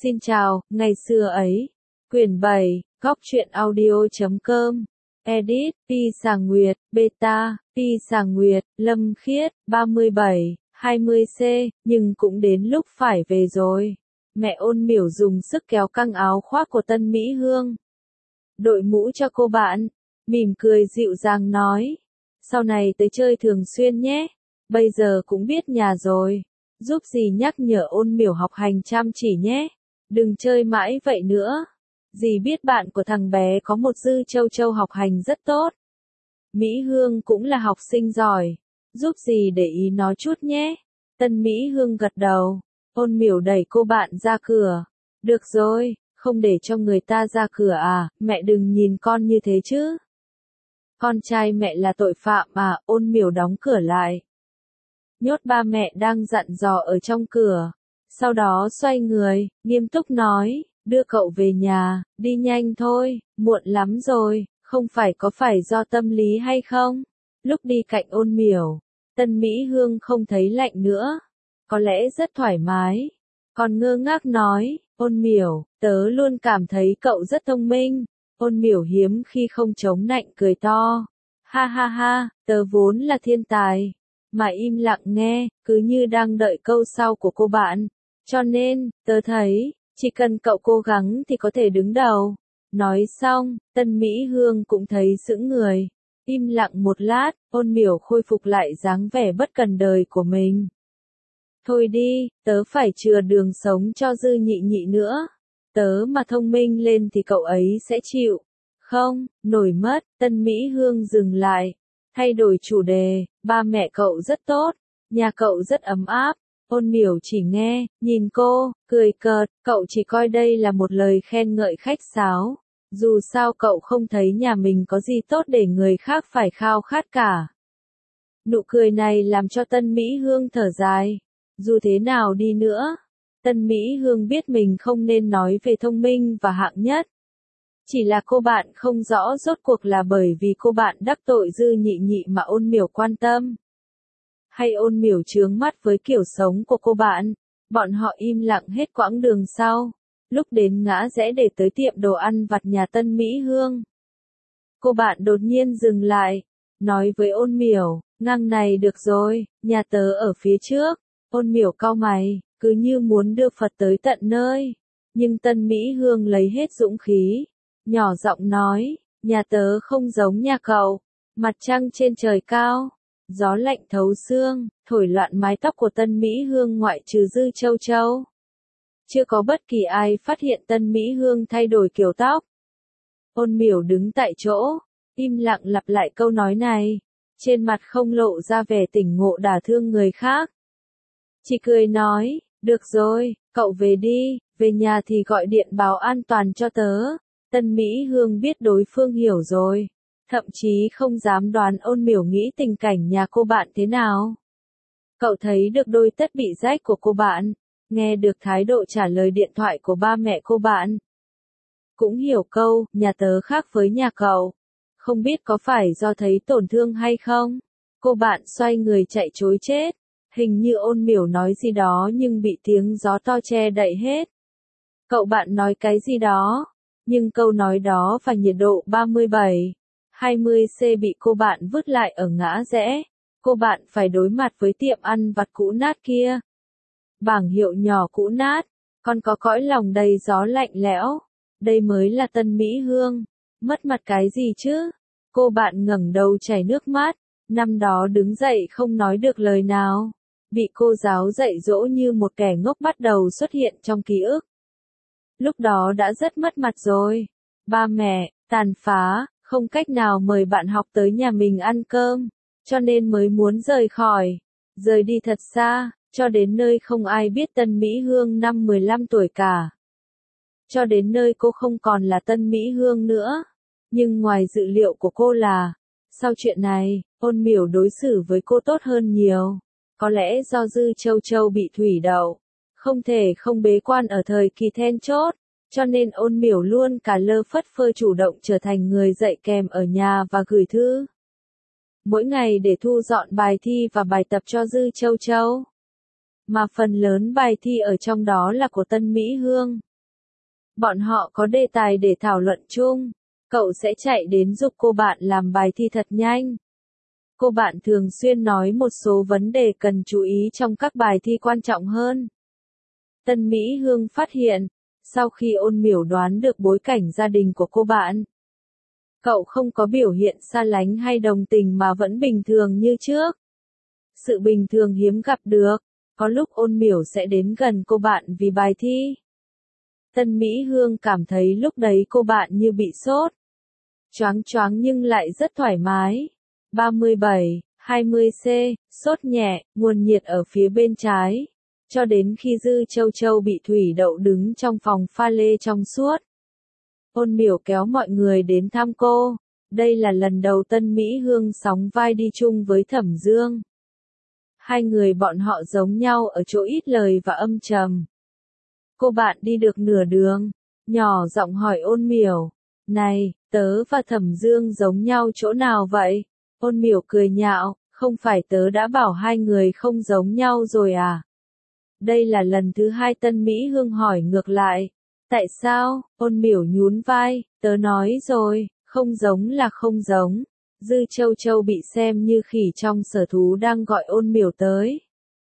Xin chào, ngày xưa ấy. Quyển 7, góc truyện audio.com. Edit, Pi Sàng Nguyệt, Beta, Pi Sàng Nguyệt, Lâm Khiết, 37, 20C, nhưng cũng đến lúc phải về rồi. Mẹ Ôn Miểu dùng sức kéo căng áo khoác của Tân Mỹ Hương. Đội mũ cho cô bạn, mỉm cười dịu dàng nói. Sau này tới chơi thường xuyên nhé, bây giờ cũng biết nhà rồi. Giúp gì nhắc nhở Ôn Miểu học hành chăm chỉ nhé. Đừng chơi mãi vậy nữa. Dì biết bạn của thằng bé có một Dư Châu Châu học hành rất tốt. Mỹ Hương cũng là học sinh giỏi. Giúp dì để ý nó chút nhé. Tân Mỹ Hương gật đầu. Ôn Miểu đẩy cô bạn ra cửa. Được rồi, không để cho người ta ra cửa à, mẹ đừng nhìn con như thế chứ. Con trai mẹ là tội phạm à, Ôn Miểu đóng cửa lại. Nhốt ba mẹ đang dặn dò ở trong cửa. Sau đó xoay người, nghiêm túc nói, đưa cậu về nhà, đi nhanh thôi, muộn lắm rồi, không phải do tâm lý hay không? Lúc đi cạnh Ôn Miểu, Tân Mỹ Hương không thấy lạnh nữa, có lẽ rất thoải mái. Còn ngơ ngác nói, Ôn Miểu, tớ luôn cảm thấy cậu rất thông minh. Ôn Miểu hiếm khi không chống nạnh cười to. Ha ha ha, tớ vốn là thiên tài. Mà im lặng nghe, cứ như đang đợi câu sau của cô bạn. Cho nên, tớ thấy, chỉ cần cậu cố gắng thì có thể đứng đầu. Nói xong, Tân Mỹ Hương cũng thấy sững người. Im lặng một lát, Ôn Miểu khôi phục lại dáng vẻ bất cần đời của mình. Thôi đi, tớ phải chừa đường sống cho Dư Nhị Nhị nữa. Tớ mà thông minh lên thì cậu ấy sẽ chịu. Không, nổi mất, Tân Mỹ Hương dừng lại. Thay đổi chủ đề, ba mẹ cậu rất tốt, nhà cậu rất ấm áp. Ôn Miểu chỉ nghe, nhìn cô, cười cợt, cậu chỉ coi đây là một lời khen ngợi khách sáo. Dù sao cậu không thấy nhà mình có gì tốt để người khác phải khao khát cả. Nụ cười này làm cho Tân Mỹ Hương thở dài. Dù thế nào đi nữa, Tân Mỹ Hương biết mình không nên nói về thông minh và hạng nhất. Chỉ là cô bạn không rõ rốt cuộc là bởi vì cô bạn đắc tội Dư Nhị Nhị mà Ôn Miểu quan tâm. Hay Ôn Miểu chướng mắt với kiểu sống của cô bạn. Bọn họ im lặng hết quãng đường sau. Lúc đến ngã rẽ để tới tiệm đồ ăn vặt nhà Tân Mỹ Hương. Cô bạn đột nhiên dừng lại. Nói với Ôn Miểu, ngang này được rồi, nhà tớ ở phía trước. Ôn Miểu cau mày, cứ như muốn đưa Phật tới tận nơi. Nhưng Tân Mỹ Hương lấy hết dũng khí. Nhỏ giọng nói, nhà tớ không giống nhà cậu. Mặt trăng trên trời cao. Gió lạnh thấu xương, thổi loạn mái tóc của Tân Mỹ Hương ngoại trừ Dư Châu Châu. Chưa có bất kỳ ai phát hiện Tân Mỹ Hương thay đổi kiểu tóc. Ôn Miểu đứng tại chỗ, im lặng lặp lại câu nói này, trên mặt không lộ ra vẻ tỉnh ngộ đả thương người khác. Chỉ cười nói, được rồi, cậu về đi, về nhà thì gọi điện báo an toàn cho tớ. Tân Mỹ Hương biết đối phương hiểu rồi. Thậm chí không dám đoán Ôn Miểu nghĩ tình cảnh nhà cô bạn thế nào. Cậu thấy được đôi tất bị rách của cô bạn, nghe được thái độ trả lời điện thoại của ba mẹ cô bạn. Cũng hiểu câu, nhà tớ khác với nhà cậu. Không biết có phải do thấy tổn thương hay không? Cô bạn xoay người chạy trối chết. Hình như Ôn Miểu nói gì đó nhưng bị tiếng gió to che đậy hết. Cậu bạn nói cái gì đó, nhưng câu nói đó và nhiệt độ 37. 20C bị cô bạn vứt lại ở ngã rẽ. Cô bạn phải đối mặt với tiệm ăn vặt cũ nát kia. Bảng hiệu nhỏ cũ nát, còn có cõi lòng đầy gió lạnh lẽo. Đây mới là Tân Mỹ Hương. Mất mặt cái gì chứ? Cô bạn ngẩng đầu chảy nước mắt. Năm đó đứng dậy không nói được lời nào. Bị cô giáo dạy dỗ như một kẻ ngốc bắt đầu xuất hiện trong ký ức. Lúc đó đã rất mất mặt rồi. Ba mẹ, tàn phá. Không cách nào mời bạn học tới nhà mình ăn cơm, cho nên mới muốn rời khỏi. Rời đi thật xa, cho đến nơi không ai biết Tân Mỹ Hương năm 15 tuổi cả. Cho đến nơi cô không còn là Tân Mỹ Hương nữa. Nhưng ngoài dự liệu của cô là, sau chuyện này, Ôn Miểu đối xử với cô tốt hơn nhiều. Có lẽ do Dư Châu Châu bị thủy đậu, không thể không bế quan ở thời kỳ then chốt. Cho nên Ôn Miểu luôn cả lơ phất phơ chủ động trở thành người dạy kèm ở nhà và gửi thư. Mỗi ngày để thu dọn bài thi và bài tập cho Dư Châu Châu. Mà phần lớn bài thi ở trong đó là của Tân Mỹ Hương. Bọn họ có đề tài để thảo luận chung. Cậu sẽ chạy đến giúp cô bạn làm bài thi thật nhanh. Cô bạn thường xuyên nói một số vấn đề cần chú ý trong các bài thi quan trọng hơn. Tân Mỹ Hương phát hiện, sau khi Ôn Miểu đoán được bối cảnh gia đình của cô bạn, cậu không có biểu hiện xa lánh hay đồng tình mà vẫn bình thường như trước. Sự bình thường hiếm gặp được, có lúc Ôn Miểu sẽ đến gần cô bạn vì bài thi. Tân Mỹ Hương cảm thấy lúc đấy cô bạn như bị sốt. Choáng choáng nhưng lại rất thoải mái. 37, 20C, sốt nhẹ, nguồn nhiệt ở phía bên trái. Cho đến khi Dư Châu Châu bị thủy đậu đứng trong phòng pha lê trong suốt. Ôn Miểu kéo mọi người đến thăm cô. Đây là lần đầu Tân Mỹ Hương sóng vai đi chung với Thẩm Dương. Hai người bọn họ giống nhau ở chỗ ít lời và âm trầm. Cô bạn đi được nửa đường, nhỏ giọng hỏi Ôn Miểu. Này, tớ và Thẩm Dương giống nhau chỗ nào vậy? Ôn Miểu cười nhạo, không phải tớ đã bảo hai người không giống nhau rồi à? Đây là lần thứ hai Tân Mỹ Hương hỏi ngược lại. Tại sao? Ôn Miểu nhún vai, tớ nói rồi, không giống là không giống. Dư Châu Châu bị xem như khỉ trong sở thú đang gọi Ôn Miểu tới.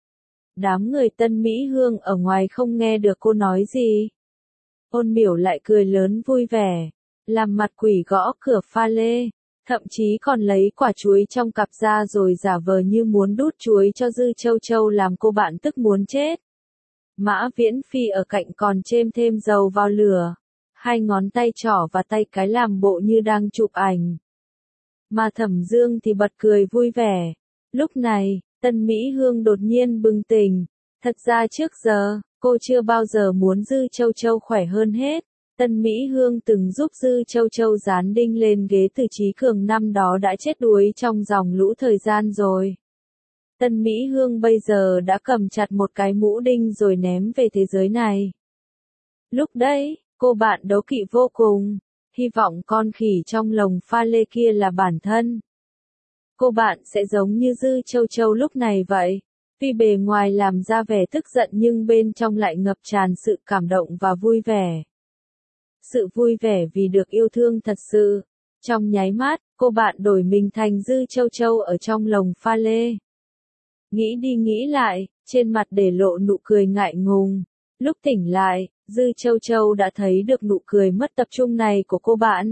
Đám người Tân Mỹ Hương ở ngoài không nghe được cô nói gì. Ôn Miểu lại cười lớn vui vẻ, làm mặt quỷ gõ cửa pha lê, thậm chí còn lấy quả chuối trong cặp ra rồi giả vờ như muốn đút chuối cho Dư Châu Châu làm cô bạn tức muốn chết. Mã Viễn Phi ở cạnh còn chêm thêm dầu vào lửa, hai ngón tay trỏ và tay cái làm bộ như đang chụp ảnh. Mà Thẩm Dương thì bật cười vui vẻ. Lúc này, Tân Mỹ Hương đột nhiên bừng tỉnh. Thật ra trước giờ, cô chưa bao giờ muốn Dư Châu Châu khỏe hơn hết. Tân Mỹ Hương từng giúp Dư Châu Châu dán đinh lên ghế từ Chí Cường năm đó đã chết đuối trong dòng lũ thời gian rồi. Tân Mỹ Hương bây giờ đã cầm chặt một cái mũ đinh rồi ném về thế giới này. Lúc đấy, cô bạn đố kỵ vô cùng, hy vọng con khỉ trong lồng pha lê kia là bản thân. Cô bạn sẽ giống như Dư Châu Châu lúc này vậy, vì bề ngoài làm ra vẻ tức giận nhưng bên trong lại ngập tràn sự cảm động và vui vẻ. Sự vui vẻ vì được yêu thương thật sự. Trong nháy mắt, cô bạn đổi mình thành Dư Châu Châu ở trong lồng pha lê. Nghĩ đi nghĩ lại, trên mặt để lộ nụ cười ngại ngùng. Lúc tỉnh lại, Dư Châu Châu đã thấy được nụ cười mất tập trung này của cô bạn.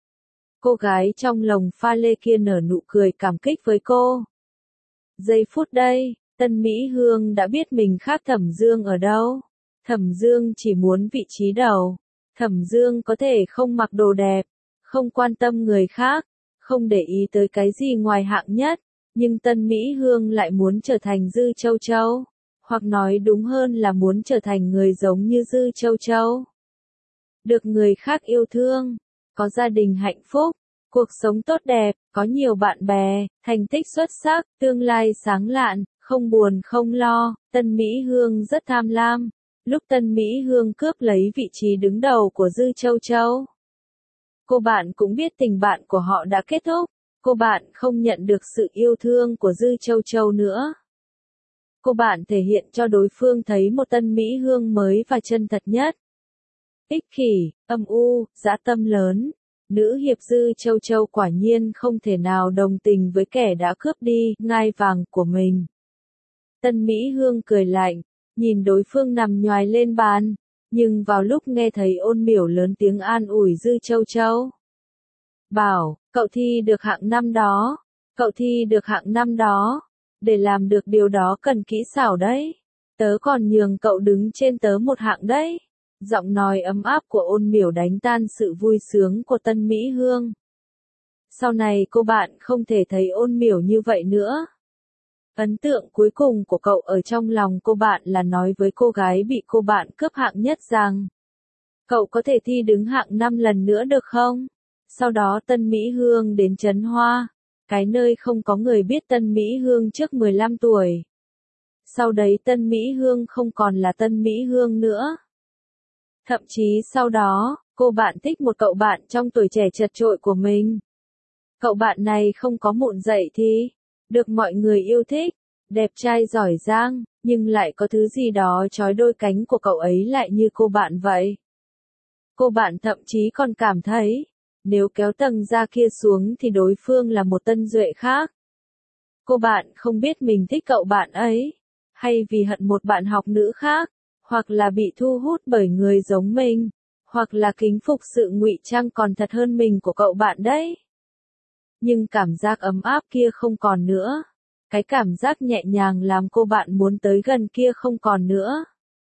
Cô gái trong lồng pha lê kia nở nụ cười cảm kích với cô. Giây phút đây, Tân Mỹ Hương đã biết mình khác Thẩm Dương ở đâu. Thẩm Dương chỉ muốn vị trí đầu. Thẩm Dương có thể không mặc đồ đẹp, không quan tâm người khác, không để ý tới cái gì ngoài hạng nhất, nhưng Tân Mỹ Hương lại muốn trở thành Dư Châu Châu, hoặc nói đúng hơn là muốn trở thành người giống như Dư Châu Châu. Được người khác yêu thương, có gia đình hạnh phúc, cuộc sống tốt đẹp, có nhiều bạn bè, thành tích xuất sắc, tương lai sáng lạn, không buồn không lo. Tân Mỹ Hương rất tham lam. Lúc Tân Mỹ Hương cướp lấy vị trí đứng đầu của Dư Châu Châu, cô bạn cũng biết tình bạn của họ đã kết thúc. Cô bạn không nhận được sự yêu thương của Dư Châu Châu nữa. Cô bạn thể hiện cho đối phương thấy một Tân Mỹ Hương mới và chân thật nhất. Ích kỷ, âm u, dã tâm lớn. Nữ hiệp Dư Châu Châu quả nhiên không thể nào đồng tình với kẻ đã cướp đi ngai vàng của mình. Tân Mỹ Hương cười lạnh, nhìn đối phương nằm nhoài lên bàn, nhưng vào lúc nghe thấy Ôn Miểu lớn tiếng an ủi Dư Châu Châu. Bảo, cậu thi được hạng năm đó, cậu thi được hạng năm đó, để làm được điều đó cần kỹ xảo đấy. Tớ còn nhường cậu đứng trên tớ một hạng đấy. Giọng nói ấm áp của Ôn Miểu đánh tan sự vui sướng của Tân Mỹ Hương. Sau này cô bạn không thể thấy Ôn Miểu như vậy nữa. Ấn tượng cuối cùng của cậu ở trong lòng cô bạn là nói với cô gái bị cô bạn cướp hạng nhất rằng: cậu có thể thi đứng hạng 5 lần nữa được không? Sau đó Tân Mỹ Hương đến Trấn Hoa, cái nơi không có người biết Tân Mỹ Hương trước 15 tuổi. Sau đấy Tân Mỹ Hương không còn là Tân Mỹ Hương nữa. Thậm chí sau đó, cô bạn thích một cậu bạn trong tuổi trẻ chật chội của mình. Cậu bạn này không có mụn dậy thì được mọi người yêu thích, đẹp trai giỏi giang, nhưng lại có thứ gì đó trói đôi cánh của cậu ấy lại như cô bạn vậy. Cô bạn thậm chí còn cảm thấy, nếu kéo tầng da kia xuống thì đối phương là một Tân Duệ khác. Cô bạn không biết mình thích cậu bạn ấy, hay vì hận một bạn học nữ khác, hoặc là bị thu hút bởi người giống mình, hoặc là kính phục sự ngụy trang còn thật hơn mình của cậu bạn đấy. Nhưng cảm giác ấm áp kia không còn nữa. Cái cảm giác nhẹ nhàng làm cô bạn muốn tới gần kia không còn nữa.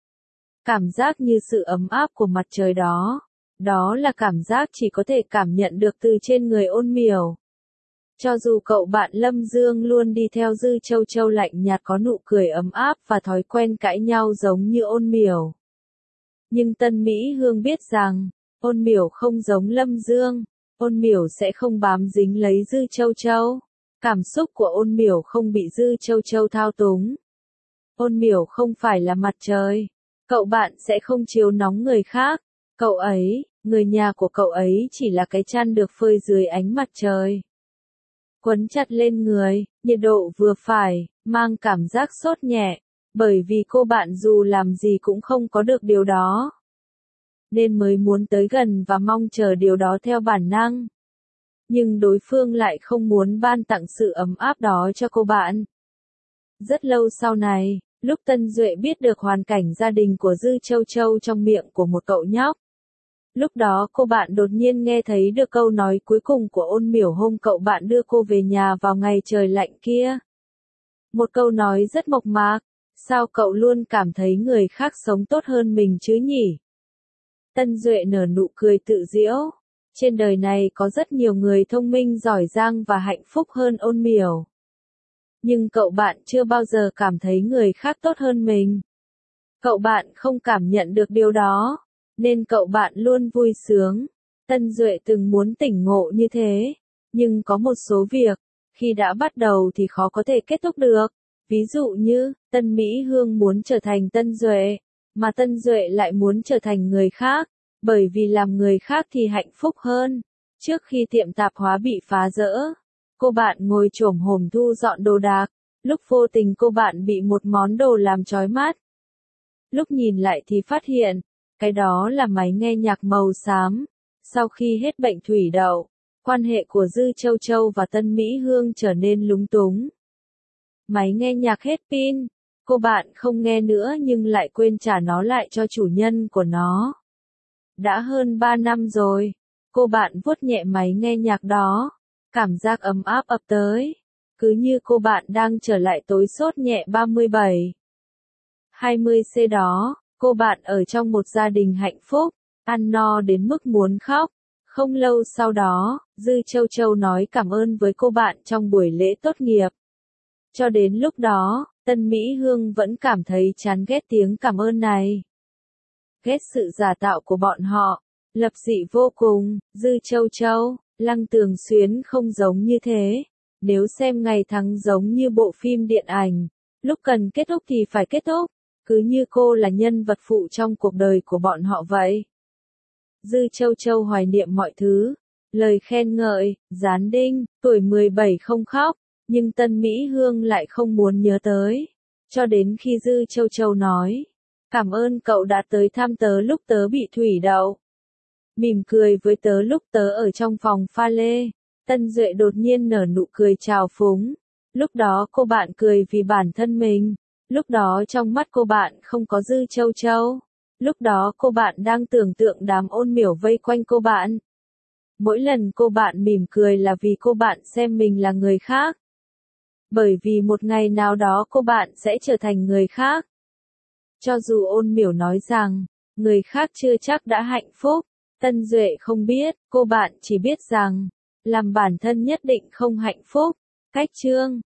Cảm giác như sự ấm áp của mặt trời đó. Đó là cảm giác chỉ có thể cảm nhận được từ trên người Ôn Miểu. Cho dù cậu bạn Lâm Dương luôn đi theo Dư Châu Châu lạnh nhạt có nụ cười ấm áp và thói quen cãi nhau giống như Ôn Miểu. Nhưng Tân Mỹ Hương biết rằng, Ôn Miểu không giống Lâm Dương, Ôn Miểu sẽ không bám dính lấy Dư Châu Châu. Cảm xúc của Ôn Miểu không bị Dư Châu Châu thao túng. Ôn Miểu không phải là mặt trời. Cậu bạn sẽ không chiếu nóng người khác. Cậu ấy, người nhà của cậu ấy chỉ là cái chăn được phơi dưới ánh mặt trời. Quấn chặt lên người, nhiệt độ vừa phải, mang cảm giác sốt nhẹ. Bởi vì cô bạn dù làm gì cũng không có được điều đó. Nên mới muốn tới gần và mong chờ điều đó theo bản năng. Nhưng đối phương lại không muốn ban tặng sự ấm áp đó cho cô bạn. Rất lâu sau này, lúc Tân Duệ biết được hoàn cảnh gia đình của Dư Châu Châu trong miệng của một cậu nhóc. Lúc đó cô bạn đột nhiên nghe thấy được câu nói cuối cùng của Ôn Miểu hôm cậu bạn đưa cô về nhà vào ngày trời lạnh kia. Một câu nói rất mộc mạc, sao cậu luôn cảm thấy người khác sống tốt hơn mình chứ nhỉ? Tân Duệ nở nụ cười tự giễu. Trên đời này có rất nhiều người thông minh giỏi giang và hạnh phúc hơn Ôn Miểu. Nhưng cậu bạn chưa bao giờ cảm thấy người khác tốt hơn mình. Cậu bạn không cảm nhận được điều đó, nên cậu bạn luôn vui sướng. Tân Duệ từng muốn tỉnh ngộ như thế, nhưng có một số việc, khi đã bắt đầu thì khó có thể kết thúc được. Ví dụ như, Tân Mỹ Hương muốn trở thành Tân Duệ, mà Tân Duệ lại muốn trở thành người khác, bởi vì làm người khác thì hạnh phúc hơn. Trước khi tiệm tạp hóa bị phá rỡ, cô bạn ngồi chổm hổm thu dọn đồ đạc, lúc vô tình cô bạn bị một món đồ làm chói mắt. Lúc nhìn lại thì phát hiện, cái đó là máy nghe nhạc màu xám. Sau khi hết bệnh thủy đậu, quan hệ của Dư Châu Châu và Tân Mỹ Hương trở nên lúng túng. Máy nghe nhạc hết pin, cô bạn không nghe nữa nhưng lại quên trả nó lại cho chủ nhân của nó. Đã hơn 3 năm rồi, cô bạn vuốt nhẹ máy nghe nhạc đó, cảm giác ấm áp ập tới, cứ như cô bạn đang trở lại tối sốt nhẹ 37. 20C đó, cô bạn ở trong một gia đình hạnh phúc, ăn no đến mức muốn khóc. Không lâu sau đó, Dư Châu Châu nói cảm ơn với cô bạn trong buổi lễ tốt nghiệp. Cho đến lúc đó, Tân Mỹ Hương vẫn cảm thấy chán ghét tiếng cảm ơn này. Ghét sự giả tạo của bọn họ, lập dị vô cùng. Dư Châu Châu, Lăng Tường Xuyến không giống như thế. Nếu xem ngày tháng giống như bộ phim điện ảnh, lúc cần kết thúc thì phải kết thúc, cứ như cô là nhân vật phụ trong cuộc đời của bọn họ vậy. Dư Châu Châu hoài niệm mọi thứ, lời khen ngợi, gián đinh, tuổi 17 không khóc, nhưng Tân Mỹ Hương lại không muốn nhớ tới. Cho đến khi Dư Châu Châu nói, cảm ơn cậu đã tới thăm tớ lúc tớ bị thủy đậu. Mỉm cười với tớ lúc tớ ở trong phòng pha lê. Tân Duệ đột nhiên nở nụ cười trào phúng. Lúc đó cô bạn cười vì bản thân mình. Lúc đó trong mắt cô bạn không có Dư Châu Châu. Lúc đó cô bạn đang tưởng tượng đám Ôn Miểu vây quanh cô bạn. Mỗi lần cô bạn mỉm cười là vì cô bạn xem mình là người khác. Bởi vì một ngày nào đó cô bạn sẽ trở thành người khác. Cho dù Ôn Miểu nói rằng, người khác chưa chắc đã hạnh phúc, Tân Duệ không biết, cô bạn chỉ biết rằng, làm bản thân nhất định không hạnh phúc. Cách chương